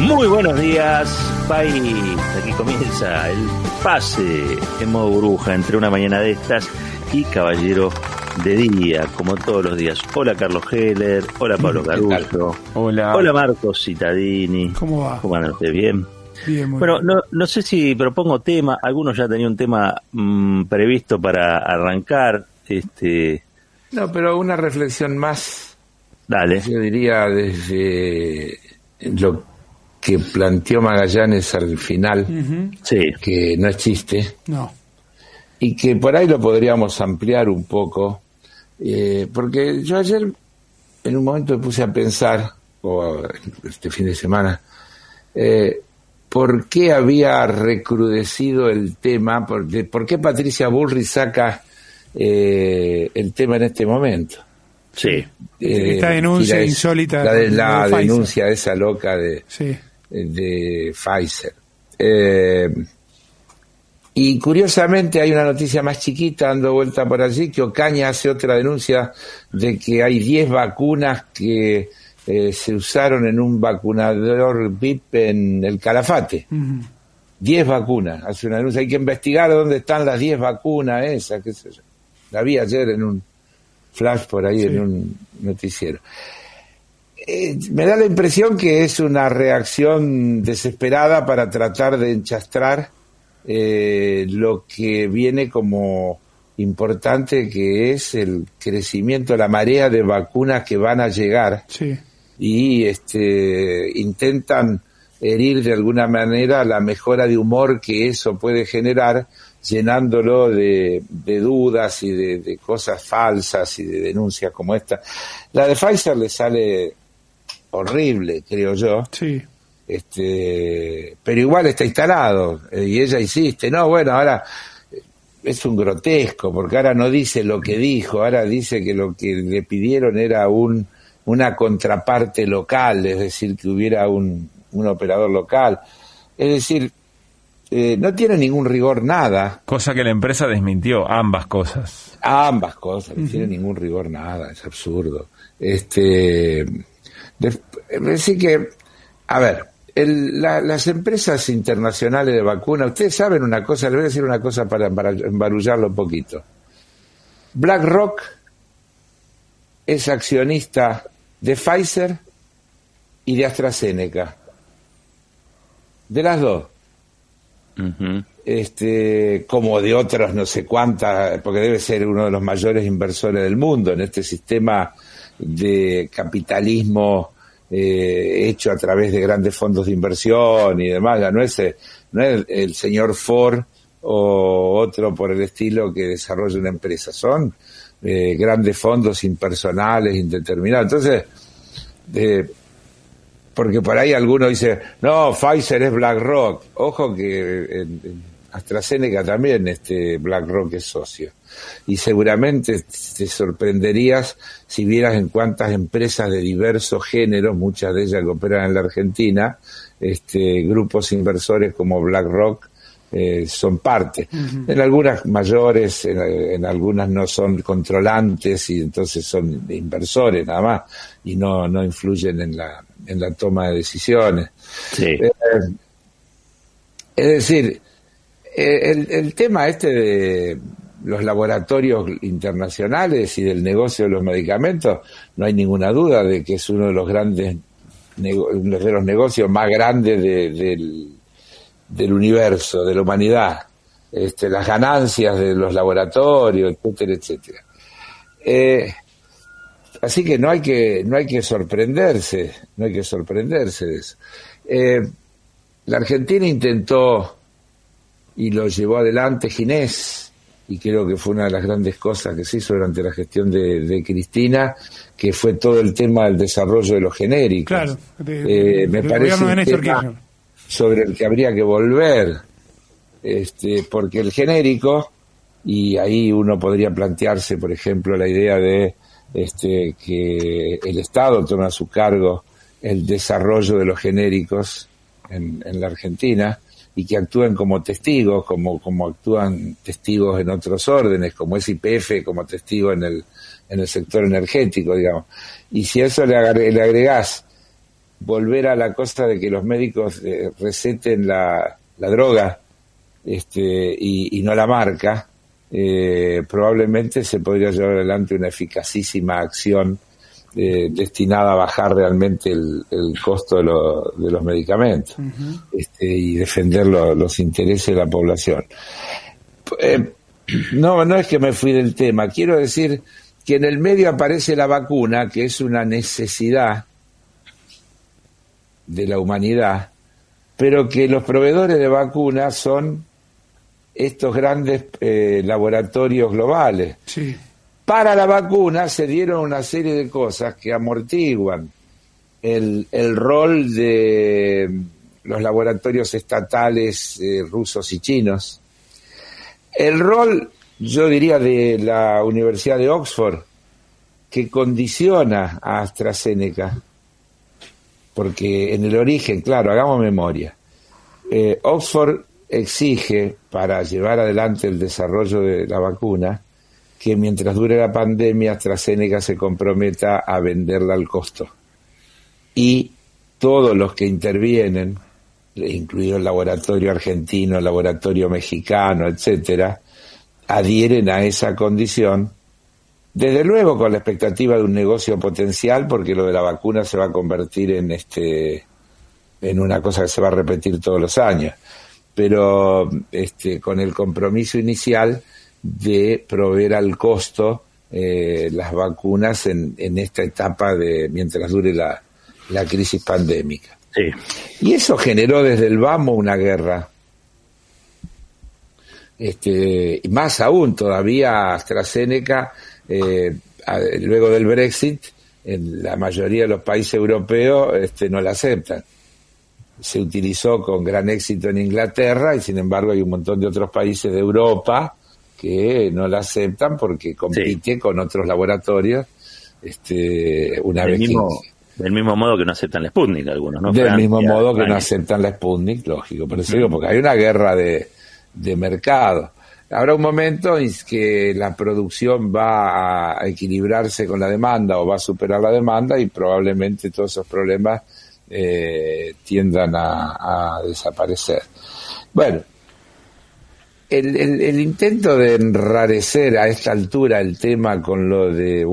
Muy buenos días, país. Aquí comienza el pase en modo burbuja entre una mañana de estas y caballero de día, como todos los días. Hola Carlos Heller, hola Pablo Caruso, hola Marcos Cittadini. ¿Cómo va? ¿Cómo andan ustedes? ¿Bien? Bien, muy bueno, bien. no sé si propongo tema, algunos ya tenían un tema previsto para arrancar. No, pero una reflexión más. Dale. Yo diría desde lo que planteó Magallanes al final, Sí. que no es chiste, No. y que por ahí lo podríamos ampliar un poco, porque yo ayer en un momento me puse a pensar, o este fin de semana, por qué había recrudecido el tema, por qué Patricia Bullrich saca el tema en este momento. Sí. Esta denuncia insólita. La de denuncia esa loca de Pfizer. Y curiosamente hay una noticia más chiquita dando vuelta por allí, que Ocaña hace otra denuncia de que hay 10 vacunas que se usaron en un vacunador VIP en el Calafate. 10 vacunas, hace una denuncia. Hay que investigar dónde están las 10 vacunas esas, qué sé yo. La vi ayer en un flash por ahí, en un noticiero. Me da la impresión que es una reacción desesperada para tratar de enchastrar lo que viene como importante, que es el crecimiento, la marea de vacunas que van a llegar. Sí. Y intentan herir de alguna manera la mejora de humor que eso puede generar, llenándolo de dudas y de cosas falsas y de denuncias como esta. La de Pfizer le sale horrible, creo yo. Sí. Pero igual está instalado, y ella insiste. No, bueno, ahora es un grotesco, porque ahora no dice lo que dijo, ahora dice que lo que le pidieron era una contraparte local, es decir, que hubiera un operador local. Es decir, no tiene ningún rigor nada. Cosa que la empresa desmintió, ambas cosas. Ambas cosas, no tiene ningún rigor nada, es absurdo. Es decir que, a ver, las empresas internacionales de vacunas, ustedes saben una cosa, les voy a decir una cosa para embarullarlo un poquito. BlackRock es accionista de Pfizer y de AstraZeneca. De las dos. Como de otras no sé cuántas, porque debe ser uno de los mayores inversores del mundo en este sistema de capitalismo hecho a través de grandes fondos de inversión y demás. Ya no es el señor Ford o otro por el estilo que desarrolla una empresa, son grandes fondos impersonales, indeterminados. Entonces, porque por ahí alguno dice, no, Pfizer es BlackRock. Ojo que en AstraZeneca también BlackRock es socio. Y seguramente te sorprenderías si vieras en cuántas empresas de diversos géneros, muchas de ellas que operan en la Argentina, grupos inversores como BlackRock son parte. En algunas mayores, en algunas no son controlantes y entonces son inversores nada más y no influyen en la toma de decisiones. Sí. Es decir, el tema de los laboratorios internacionales y del negocio de los medicamentos, no hay ninguna duda de que es uno de los grandes de los negocios más grandes del universo, de la humanidad. Las ganancias de los laboratorios, etcétera, etcétera. Así que no hay que sorprenderse de eso. La Argentina intentó y lo llevó adelante Ginés, y creo que fue una de las grandes cosas que se hizo durante la gestión de Cristina, que fue todo el tema del desarrollo de los genéricos. Claro, me parece un tema sobre el que habría que volver, porque el genérico, y ahí uno podría plantearse, por ejemplo, la idea de que el Estado tome a su cargo el desarrollo de los genéricos en la Argentina, y que actúen como testigos, como actúan testigos en otros órdenes, como es YPF, como testigo en el sector energético, digamos. Y si a eso le agregás volver a la cosa de que los médicos receten la droga y no la marca, probablemente se podría llevar adelante una eficacísima acción destinada a bajar realmente el costo de los medicamentos, y defender los intereses de la población. No es que me fui del tema, quiero decir que en el medio aparece la vacuna, que es una necesidad de la humanidad, pero que los proveedores de vacunas son estos grandes laboratorios globales. Sí. Para la vacuna se dieron una serie de cosas que amortiguan el rol de los laboratorios estatales rusos y chinos, el rol, yo diría, de la Universidad de Oxford, que condiciona a AstraZeneca, porque en el origen, claro, hagamos memoria, Oxford exige, para llevar adelante el desarrollo de la vacuna, que mientras dure la pandemia AstraZeneca se comprometa a venderla al costo. Y todos los que intervienen, incluido el laboratorio argentino, el laboratorio mexicano, etcétera, adhieren a esa condición, desde luego con la expectativa de un negocio potencial, porque lo de la vacuna se va a convertir en una cosa que se va a repetir todos los años, pero con el compromiso inicial de proveer al costo las vacunas en esta etapa de mientras dure la crisis pandémica. Sí. Y eso generó desde el vamos una guerra. Y más aún, todavía AstraZeneca, luego del Brexit, en la mayoría de los países europeos no la aceptan. Se utilizó con gran éxito en Inglaterra y sin embargo hay un montón de otros países de Europa que no la aceptan porque compite con otros laboratorios. Del mismo modo que no aceptan la Sputnik algunos, ¿no? Del Francia, mismo modo que no España. aceptan la Sputnik, lógico. Por eso digo, porque hay una guerra de mercado. Habrá un momento en que la producción va a equilibrarse con la demanda o va a superar la demanda y probablemente todos esos problemas tiendan a desaparecer. Bueno, el intento de enrarecer a esta altura el tema con lo de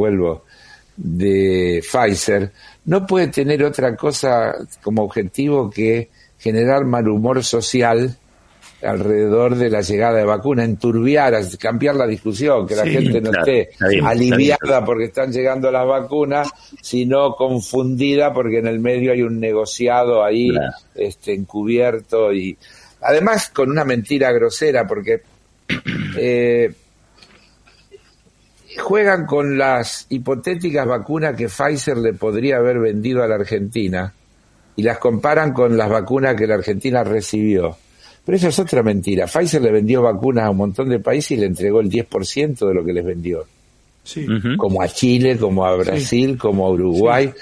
Pfizer no puede tener otra cosa como objetivo que generar mal humor social alrededor de la llegada de vacuna, enturbiar, cambiar la discusión, que la gente no esté aliviada porque están llegando las vacunas, sino confundida porque en el medio hay un negociado ahí encubierto y además con una mentira grosera porque juegan con las hipotéticas vacunas que Pfizer le podría haber vendido a la Argentina y las comparan con las vacunas que la Argentina recibió. Pero eso es otra mentira. Pfizer le vendió vacunas a un montón de países y le entregó el 10% de lo que les vendió. Sí. Como a Chile, como a Brasil, como a Uruguay.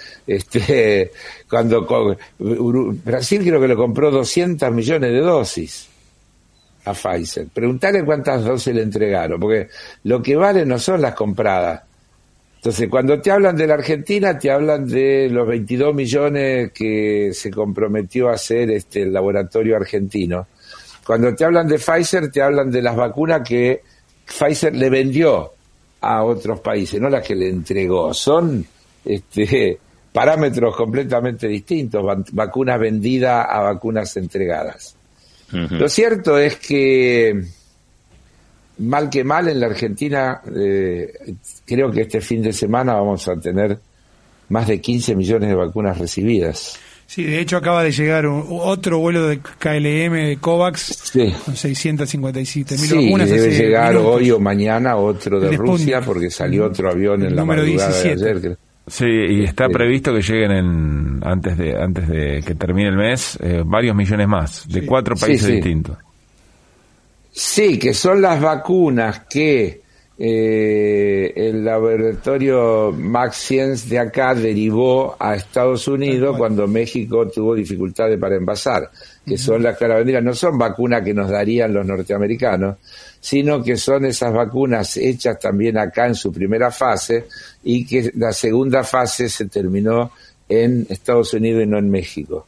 Brasil creo que le compró 200 millones de dosis a Pfizer. Preguntale cuántas dosis le entregaron, porque lo que vale no son las compradas. Entonces, cuando te hablan de la Argentina, te hablan de los 22 millones que se comprometió a hacer el laboratorio argentino. Cuando te hablan de Pfizer, te hablan de las vacunas que Pfizer le vendió a otros países, no las que le entregó. Son parámetros completamente distintos, vacunas vendidas a vacunas entregadas. Uh-huh. Lo cierto es que, mal que mal, en la Argentina, creo que este fin de semana vamos a tener más de 15 millones de vacunas recibidas. Sí, de hecho acaba de llegar otro vuelo de KLM de COVAX con 657.000 vacunas. Sí, debe llegar minutos. Hoy o mañana otro de Rusia, porque salió otro avión en la madrugada 17. De ayer. Creo. Sí, y está previsto que lleguen antes de que termine el mes varios millones más, de 4 países distintos. Sí, que son las vacunas que el laboratorio Max Science de acá derivó a Estados Unidos cuando México tuvo dificultades para envasar, que son las que la vendrían. No son vacunas que nos darían los norteamericanos, sino que son esas vacunas hechas también acá en su primera fase y que la segunda fase se terminó en Estados Unidos y no en México.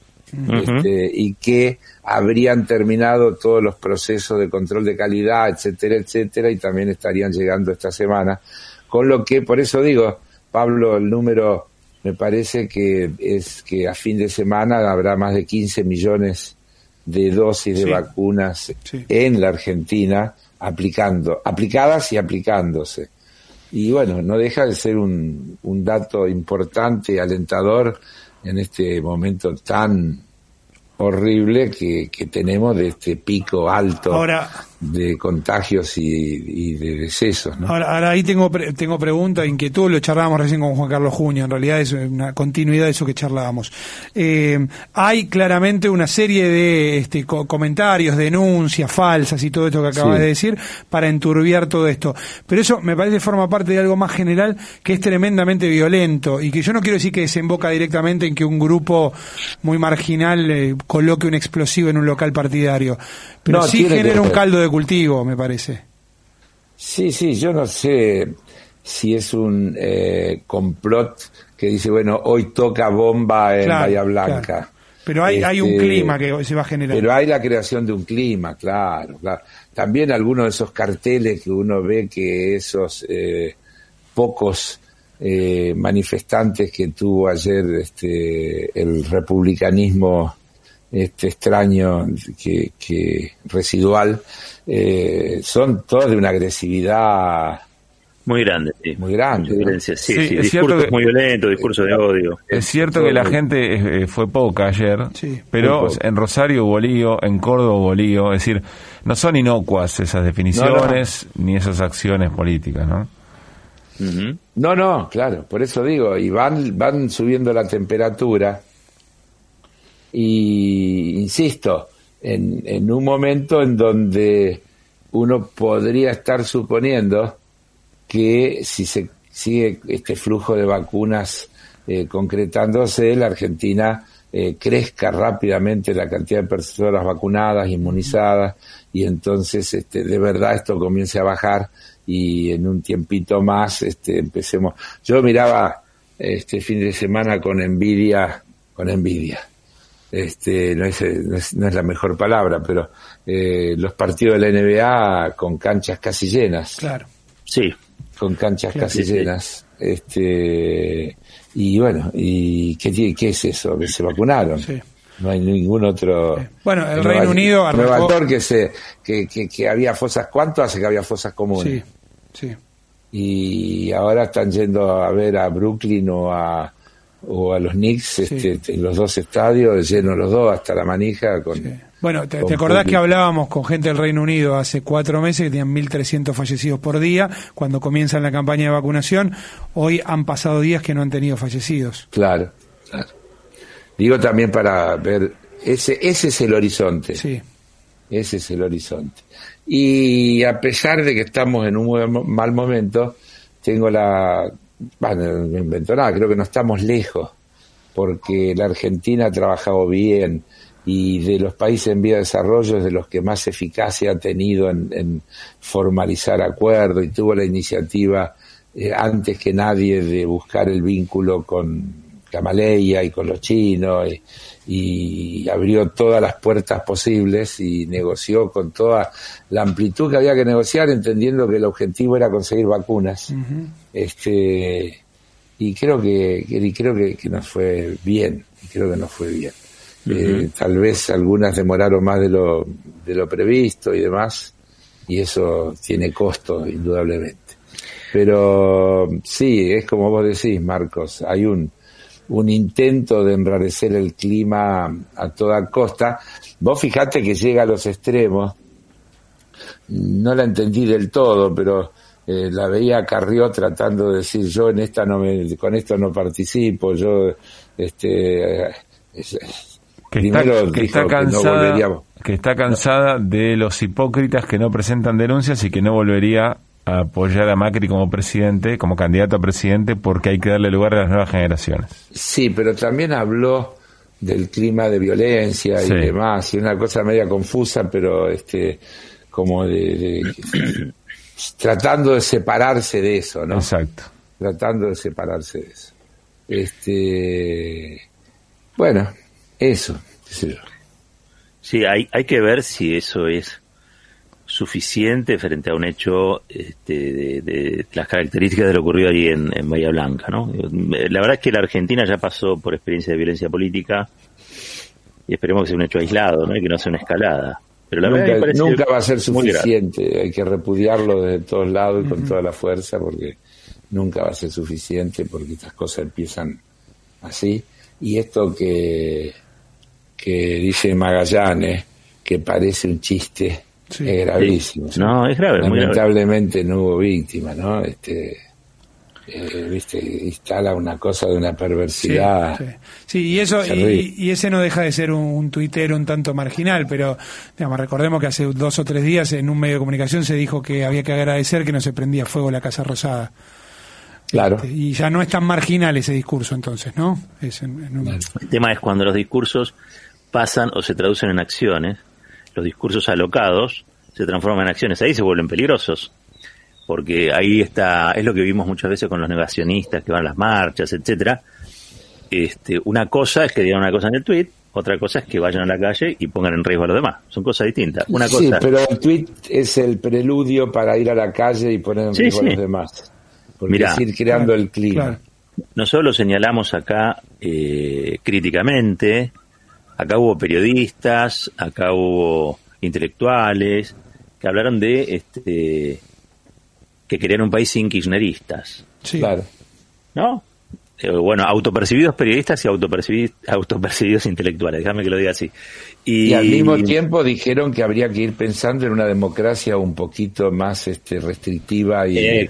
Y que habrían terminado todos los procesos de control de calidad, etcétera, etcétera, y también estarían llegando esta semana. Con lo que, por eso digo, Pablo, el número me parece que es que a fin de semana habrá más de 15 millones de dosis de vacunas en la Argentina aplicadas y aplicándose. Y bueno, no deja de ser un dato importante, alentador, en este momento tan horrible que tenemos de este pico alto de contagios y de decesos, ¿no? Ahora ahí tengo pregunta, inquietud, lo charlábamos recién con Juan Carlos Junio, en realidad es una continuidad de eso que charlábamos. Hay claramente una serie de comentarios, denuncias falsas y todo esto que acabas de decir para enturbiar todo esto, pero eso me parece forma parte de algo más general que es tremendamente violento y que yo no quiero decir que desemboca directamente en que un grupo muy marginal coloque un explosivo en un local partidario, pero sí genera un caldo de cultivo, me parece. Sí, yo no sé si es un complot que dice, bueno, hoy toca bomba en Bahía Blanca. Claro. Pero hay un clima que se va a generar. Pero hay la creación de un clima, claro. También algunos de esos carteles que uno ve que esos pocos manifestantes que tuvo ayer el republicanismo extraño que residual, son todos de una agresividad muy grande, muy grande, ¿no? Sí, discursos muy violentos, discursos de odio. Es cierto que la gente fue poca ayer, pero en Rosario hubo lío, en Córdoba hubo lío, es decir, no son inocuas esas definiciones ni esas acciones políticas, ¿no? No, claro, por eso digo, y van subiendo la temperatura. Y insisto, en un momento en donde uno podría estar suponiendo que si se sigue este flujo de vacunas concretándose, la Argentina crezca rápidamente la cantidad de personas vacunadas, inmunizadas, y entonces de verdad esto comience a bajar y en un tiempito más empecemos. Yo miraba este fin de semana con envidia. No es la mejor palabra, pero los partidos de la NBA con canchas casi llenas. Claro. Sí. Con canchas casi llenas. Y bueno, ¿y qué es eso? Que se vacunaron. Sí. No hay ningún otro. Bueno, el Reino Unido arrancó. Nueva York que había fosas. ¿Cuánto hace que había fosas comunes? Sí. Y ahora están yendo a ver a Brooklyn o a los Knicks, en los dos estadios, llenos los dos hasta la manija. Bueno, ¿te acordás que hablábamos con gente del Reino Unido hace 4 meses que tenían 1.300 fallecidos por día cuando comienzan la campaña de vacunación? Hoy han pasado días que no han tenido fallecidos. Claro. Digo también para ver, ese es el horizonte. Sí. Ese es el horizonte. Y a pesar de que estamos en un muy mal momento, tengo no invento nada, creo que no estamos lejos, porque la Argentina ha trabajado bien y de los países en vía de desarrollo es de los que más eficacia ha tenido en formalizar acuerdos y tuvo la iniciativa antes que nadie de buscar el vínculo con Gamaleya y con los chinos y abrió todas las puertas posibles y negoció con toda la amplitud que había que negociar, entendiendo que el objetivo era conseguir vacunas. Y creo que nos fue bien, tal vez algunas demoraron más de lo previsto y demás, y eso tiene costo indudablemente, pero sí, es como vos decís, Marcos, hay un intento de enrarecer el clima a toda costa. Vos fijate que llega a los extremos, no la entendí del todo, pero la veía a Carrió tratando de decir, yo en esta con esto no participo, yo primero dijo que no volveríamos. Que está cansada de los hipócritas que no presentan denuncias y que no volvería a apoyar a Macri como presidente, como candidato a presidente, porque hay que darle lugar a las nuevas generaciones. Sí, pero también habló del clima de violencia y demás, y una cosa media confusa, pero como tratando de separarse de eso, ¿no? Exacto. Tratando de separarse de eso. Bueno, eso, qué sé yo. Sí, hay que ver si eso es suficiente frente a un hecho de las características de lo ocurrido ahí en Bahía Blanca, ¿no? La verdad es que la Argentina ya pasó por experiencia de violencia política y esperemos que sea un hecho aislado, ¿no? Y que no sea una escalada. Pero la nunca va a ser suficiente, hay que repudiarlo desde todos lados y con toda la fuerza, porque nunca va a ser suficiente, porque estas cosas empiezan así. Y esto que dice Magallanes, que parece un chiste, sí, es gravísimo. Sí. No, es grave. Lamentablemente no hubo víctima, ¿no? Instala una cosa de una perversidad. Sí, y eso y ese no deja de ser un tuitero un tanto marginal, pero digamos, recordemos que hace 2 o 3 días en un medio de comunicación se dijo que había que agradecer que no se prendía fuego la Casa Rosada. Claro. Y ya no es tan marginal ese discurso entonces, ¿no? El tema es cuando los discursos pasan o se traducen en acciones, los discursos alocados se transforman en acciones, ahí se vuelven peligrosos, porque ahí está, es lo que vimos muchas veces con los negacionistas que van a las marchas, etcétera. Una cosa es que digan una cosa en el tuit, otra cosa es que vayan a la calle y pongan en riesgo a los demás, son cosas distintas. Sí, pero el tuit es el preludio para ir a la calle y poner en riesgo a los demás, porque es ir creando el clima. Claro. Nosotros lo señalamos acá críticamente. Acá hubo periodistas, acá hubo intelectuales que hablaron de que querían un país sin kirchneristas. Sí. Claro. ¿No? Bueno, autopercibidos periodistas y autopercibidos intelectuales, déjame que lo diga así. Y al mismo tiempo dijeron que habría que ir pensando en una democracia un poquito más restrictiva y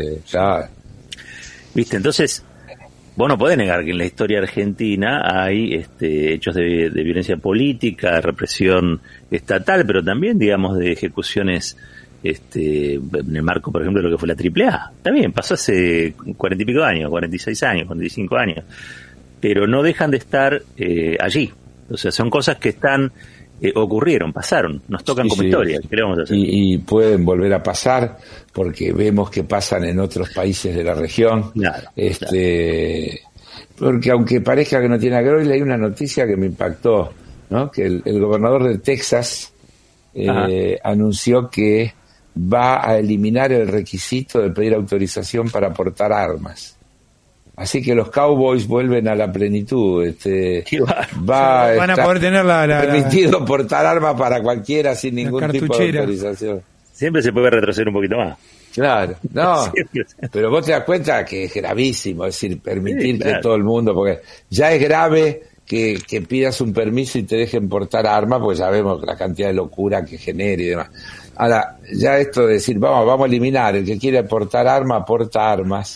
¿Viste? Entonces, vos no podés negar que en la historia argentina hay hechos de violencia política, de represión estatal, pero también, digamos, de ejecuciones en el marco, por ejemplo, de lo que fue la AAA. También pasó hace 40 y pico de años, 46 años, 45 años, pero no dejan de estar allí. O sea, son cosas que ocurrieron, pasaron, nos tocan como historia. ¿Qué le vamos a hacer? Y pueden volver a pasar, porque vemos que pasan en otros países de la región. Claro, Porque aunque parezca que no tiene nada que ver, leí una noticia que me impactó, ¿no? Que el gobernador de Texas anunció que va a eliminar el requisito de pedir autorización para portar armas. Así que los Cowboys vuelven a la plenitud. Van a poder tener permitido portar armas para cualquiera sin ningún tipo de autorización. Siempre se puede retroceder un poquito más. Claro, no, pero vos te das cuenta que es gravísimo, es decir, permitir que todo el mundo, porque ya es grave que pidas un permiso y te dejen portar armas, porque sabemos la cantidad de locura que genera y demás. Ahora, ya esto de decir, vamos a eliminar, el que quiere portar armas, porta armas.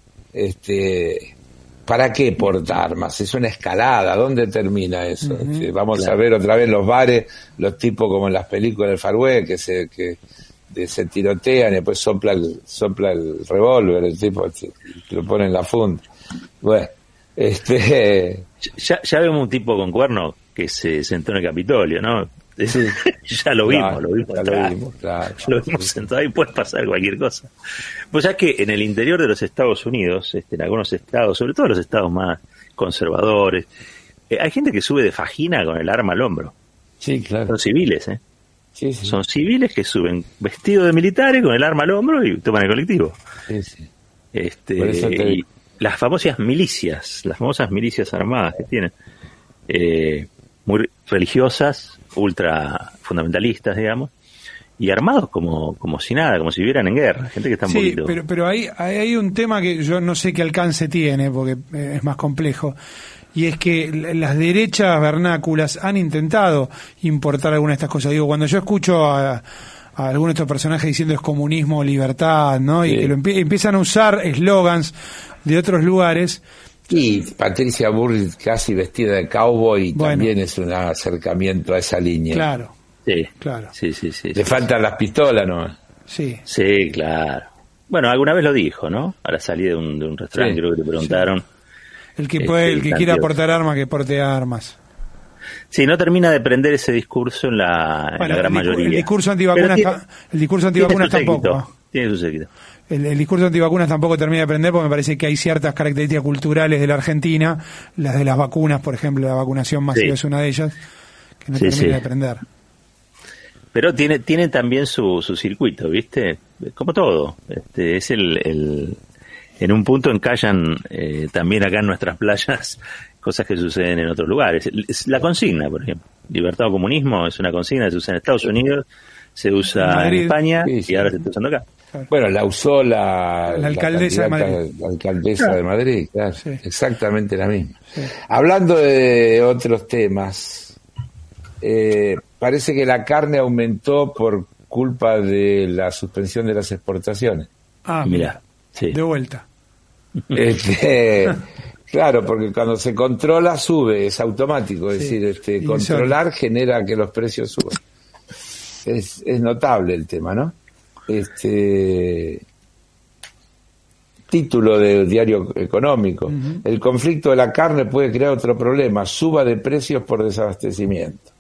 ¿Para qué porta armas? Es una escalada, ¿dónde termina eso? Vamos a ver otra vez los bares, los tipos como en las películas del Far West, que se tirotean y después sopla el revólver, el tipo lo pone en la funda. Bueno, ya vemos un tipo con cuerno que se sentó en el Capitolio, ¿no? Sí. Ya lo vimos, claro. Lo vimos sentado, ahí puede pasar cualquier cosa. Pues ya que en el interior de los Estados Unidos, en algunos estados, sobre todo los estados más conservadores, hay gente que sube de fajina con el arma al hombro. Sí, claro. Son civiles, Sí. Son civiles que suben vestidos de militares con el arma al hombro y toman el colectivo. Sí. Y las famosas milicias armadas que tienen, muy religiosas, ultra fundamentalistas, digamos, y armados como si nada, como si vivieran en guerra, gente que está un poquito... pero hay un tema que yo no sé qué alcance tiene, porque es más complejo, y es que las derechas vernáculas han intentado importar algunas de estas cosas. Digo, cuando yo escucho a algunos de estos personajes diciendo es comunismo o libertad, ¿no? Y que empiezan a usar eslogans de otros lugares... Y Patricia Bullrich casi vestida de cowboy también es un acercamiento a esa línea. Claro. Sí, claro. Sí. Le faltan las pistolas, ¿no? Sí, claro. Bueno, alguna vez lo dijo, ¿no? A la salida de un restaurante, creo que le preguntaron. Sí. El que quiera portar armas, que porte armas. Sí, no termina de prender ese discurso en la gran mayoría. El discurso antivacunas tampoco. Tiene su séquito. El discurso antivacunas tampoco termina de prender porque me parece que hay ciertas características culturales de la Argentina, las de las vacunas, por ejemplo, la vacunación masiva es una de ellas, que no termina de prender. Pero tiene también su circuito, ¿viste? Como todo. Es en un punto encallan también acá en nuestras playas cosas que suceden en otros lugares. Es la consigna, por ejemplo. Libertad o comunismo es una consigna que se usa en Estados Unidos, se usa en España y ahora se está usando acá. Bueno, la usó la alcaldesa de Madrid. La alcaldesa de Madrid, claro. Sí. Exactamente la misma. Sí. Hablando de otros temas, parece que la carne aumentó por culpa de la suspensión de las exportaciones. Mira. Sí. De vuelta. Claro, porque cuando se controla sube, es automático, es decir, controlar genera que los precios suban. Es notable el tema, ¿no? Título de Diario Económico. El conflicto de la carne puede crear otro problema, suba de precios por desabastecimiento.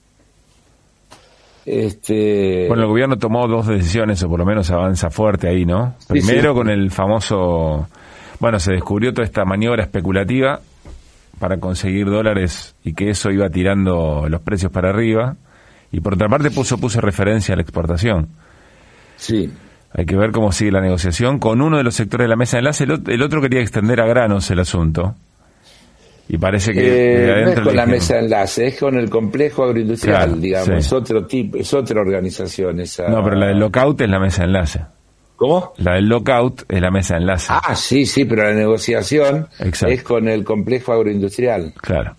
Bueno, el gobierno tomó 2 decisiones, o por lo menos avanza fuerte ahí, ¿no? Primero con el famoso... Bueno, se descubrió toda esta maniobra especulativa para conseguir dólares y que eso iba tirando los precios para arriba. Y por otra parte puso referencia a la exportación. Sí. Hay que ver cómo sigue la negociación con uno de los sectores de la mesa de enlace. El otro quería extender a granos el asunto. Y parece que no es con la mesa de enlace, es con el complejo agroindustrial, claro, digamos. Sí. Es otro tipo, es otra organización esa. No, pero la del lockout es la mesa de enlace. ¿Cómo? La del lockout es la mesa de enlace. Sí, pero la negociación es con el complejo agroindustrial. Claro.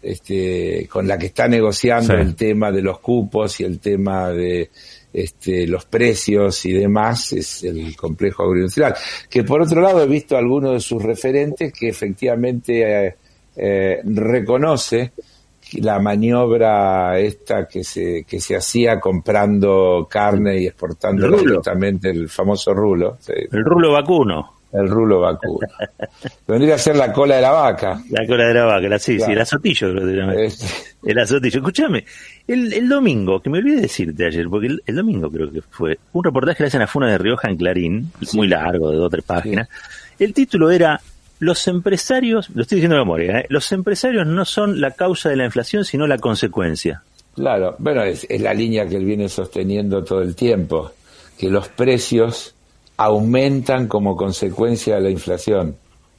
Con la que está negociando el tema de los cupos y el tema de los precios y demás, es el complejo agroindustrial. Que por otro lado he visto a algunos de sus referentes que efectivamente reconoce la maniobra esta que se hacía comprando carne y exportando justamente el famoso rulo. El rulo vacuno. El rulo vacuno. Vendría a ser la cola de la vaca. La cola de la vaca, el azotillo creo que el azotillo. Escúchame, el domingo, que me olvidé decirte ayer, porque el domingo creo que fue, un reportaje que le hacen a Funa de Rioja en Clarín, muy largo, de 2 o 3 páginas. El título era: los empresarios, lo estoy diciendo de memoria, los empresarios no son la causa de la inflación, sino la consecuencia. Claro, bueno, es la línea que él viene sosteniendo todo el tiempo, que los precios aumentan como consecuencia de la inflación.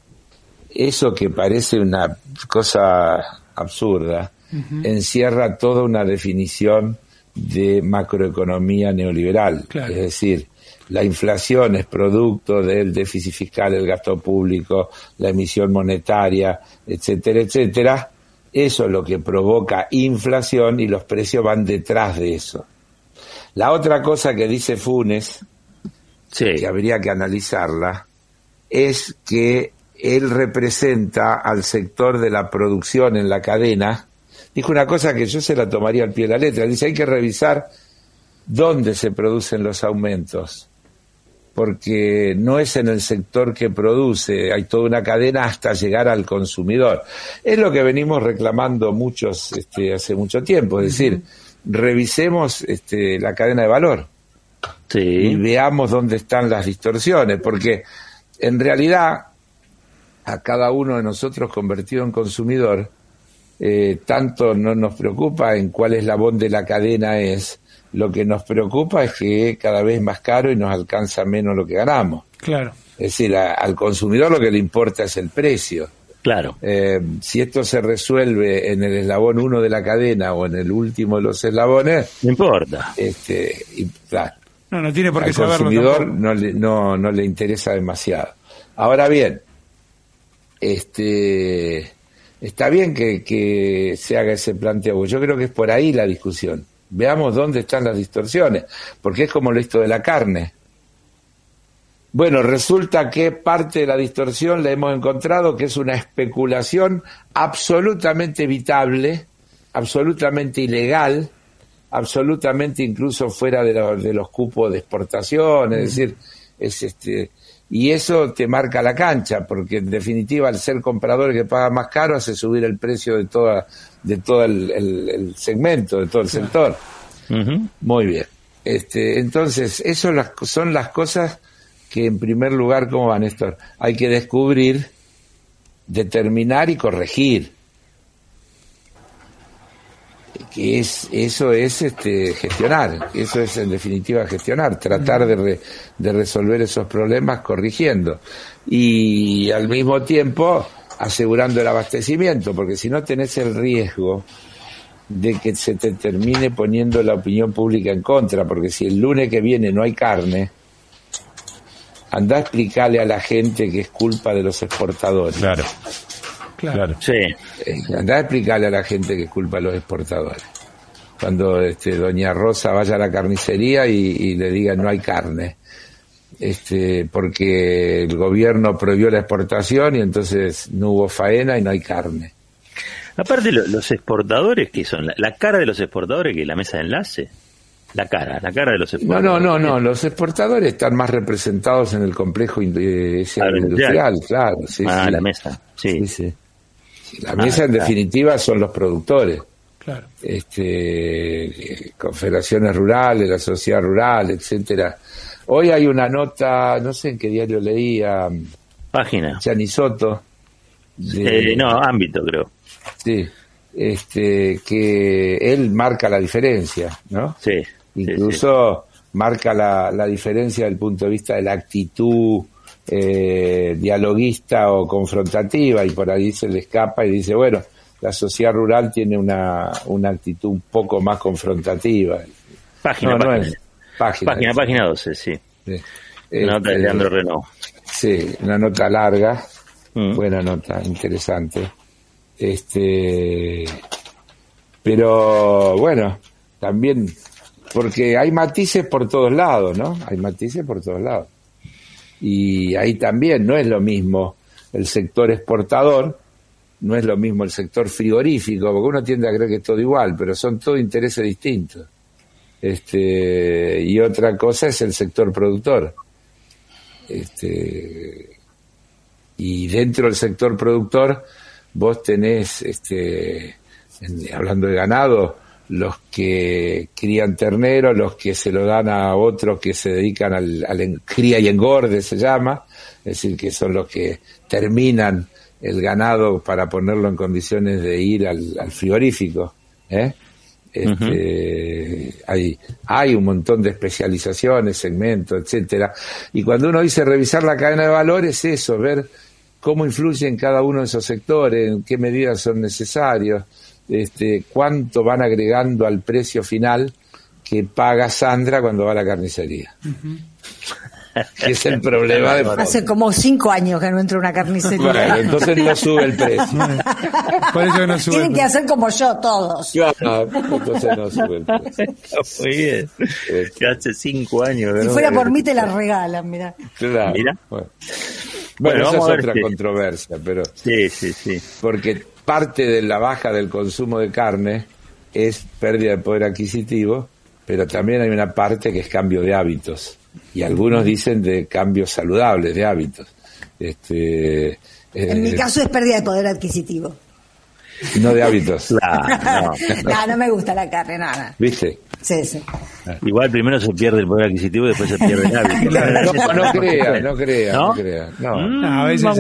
Eso que parece una cosa absurda, encierra toda una definición de macroeconomía neoliberal. Claro. Es decir, la inflación es producto del déficit fiscal, el gasto público, la emisión monetaria, etcétera, etcétera. Eso es lo que provoca inflación y los precios van detrás de eso. La otra cosa que dice Funes, que habría que analizarla, es que él representa al sector de la producción en la cadena. Dijo una cosa que yo se la tomaría al pie de la letra. Dice, hay que revisar dónde se producen los aumentos, porque no es en el sector que produce, hay toda una cadena hasta llegar al consumidor. Es lo que venimos reclamando muchos hace mucho tiempo, es decir, revisemos la cadena de valor. Y veamos dónde están las distorsiones, porque en realidad a cada uno de nosotros convertido en consumidor, tanto no nos preocupa en cuál eslabón de la cadena es, lo que nos preocupa es que es cada vez más caro y nos alcanza menos lo que ganamos. Claro. Es decir, al consumidor lo que le importa es el precio. Claro. Si esto se resuelve en el eslabón 1 de la cadena o en el último de los eslabones, no importa. Claro. No tiene por qué saberlo. Al consumidor no le interesa demasiado. Ahora bien, está bien que se haga ese planteo. Yo creo que es por ahí la discusión. Veamos dónde están las distorsiones, porque es como lo esto de la carne. Bueno, resulta que parte de la distorsión la hemos encontrado, que es una especulación absolutamente evitable, absolutamente ilegal, absolutamente incluso fuera de los cupos de exportación, es decir, y eso te marca la cancha, porque en definitiva al ser comprador que paga más caro hace subir el precio de todo el segmento, de todo el sector. Muy bien. Entonces, eso son las cosas que en primer lugar, ¿cómo va, Néstor? Hay que descubrir, determinar y corregir. Que eso es gestionar, eso es en definitiva gestionar, tratar de resolver esos problemas corrigiendo y al mismo tiempo asegurando el abastecimiento, porque si no tenés el riesgo de que se te termine poniendo la opinión pública en contra, porque si el lunes que viene no hay carne, andá a explicarle a la gente que es culpa de los exportadores. Claro. Sí. Andá a explicarle a la gente que es culpa de los exportadores. Cuando doña Rosa vaya a la carnicería y le diga no hay carne, porque el gobierno prohibió la exportación y entonces no hubo faena y no hay carne. Aparte, los exportadores, ¿qué son? La cara de los exportadores, que es la mesa de enlace. La cara de los exportadores. No, los exportadores están más representados en el complejo industrial, claro. Sí, sí. La mesa, sí. La mesa, en definitiva, son los productores. Claro. Confederaciones rurales, la sociedad rural, etcétera. Hoy hay una nota, no sé en qué diario leía. Página. Gianni Soto. Ámbito, creo. Sí. Que él marca la diferencia, ¿no? Sí. Incluso marca la diferencia desde el punto de vista de la actitud dialoguista o confrontativa, y por ahí se le escapa y dice, bueno, la sociedad rural tiene una actitud un poco más confrontativa. Página 12, sí. Nota de Leandro Renaud. Sí, una nota larga, buena nota, interesante. Pero bueno, también, porque hay matices por todos lados, ¿no? Hay matices por todos lados. Y ahí también no es lo mismo el sector exportador, no es lo mismo el sector frigorífico, porque uno tiende a creer que es todo igual, pero son todos intereses distintos. Y otra cosa es el sector productor. Y dentro del sector productor vos tenés, hablando de ganado, los que crían terneros, los que se lo dan a otros que se dedican al cría y engorde, se llama, es decir, que son los que terminan el ganado para ponerlo en condiciones de ir al frigorífico. Hay un montón de especializaciones, segmentos, etcétera, y cuando uno dice revisar la cadena de valor es eso, ver cómo influye en cada uno de esos sectores, en qué medidas son necesarios, cuánto van agregando al precio final que paga Sandra cuando va a la carnicería. Que es el problema de fondo. Hace como 5 años que no entro a una carnicería. Bueno, entonces no sube el precio. Por eso no sube. Tienen que hacer como yo, todos. Claro, entonces no sube el precio. Muy bien. Ya hace 5 años. Si fuera por mí te la regalan, mirá. Claro. Mira. Bueno, esa es vamos a ver otra controversia, pero... Sí. Porque parte de la baja del consumo de carne es pérdida de poder adquisitivo, pero también hay una parte que es cambio de hábitos. Y algunos dicen de cambios saludables de hábitos. En mi caso es pérdida de poder adquisitivo. No de hábitos. Claro, No me gusta la carne, nada. ¿Viste? Sí. Igual primero se pierde el poder adquisitivo y después se pierde el hábito. No crea. A veces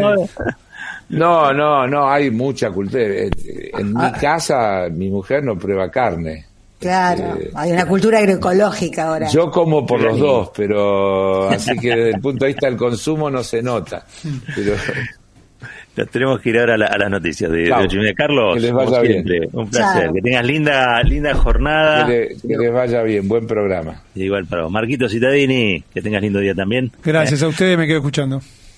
No, hay mucha cultura. En mi casa, mi mujer no prueba carne. Claro, hay una cultura agroecológica ahora. Yo como por los dos, pero así que desde el punto de vista del consumo no se nota. Pero... Tenemos que ir ahora a las noticias de 8:30. Carlos, que les vaya como bien. siempre, un placer. Chao. Que tengas linda jornada. Que les vaya bien, buen programa. Igual para vos. Marquito Cittadini, que tengas lindo día también. Gracias a ustedes, me quedo escuchando.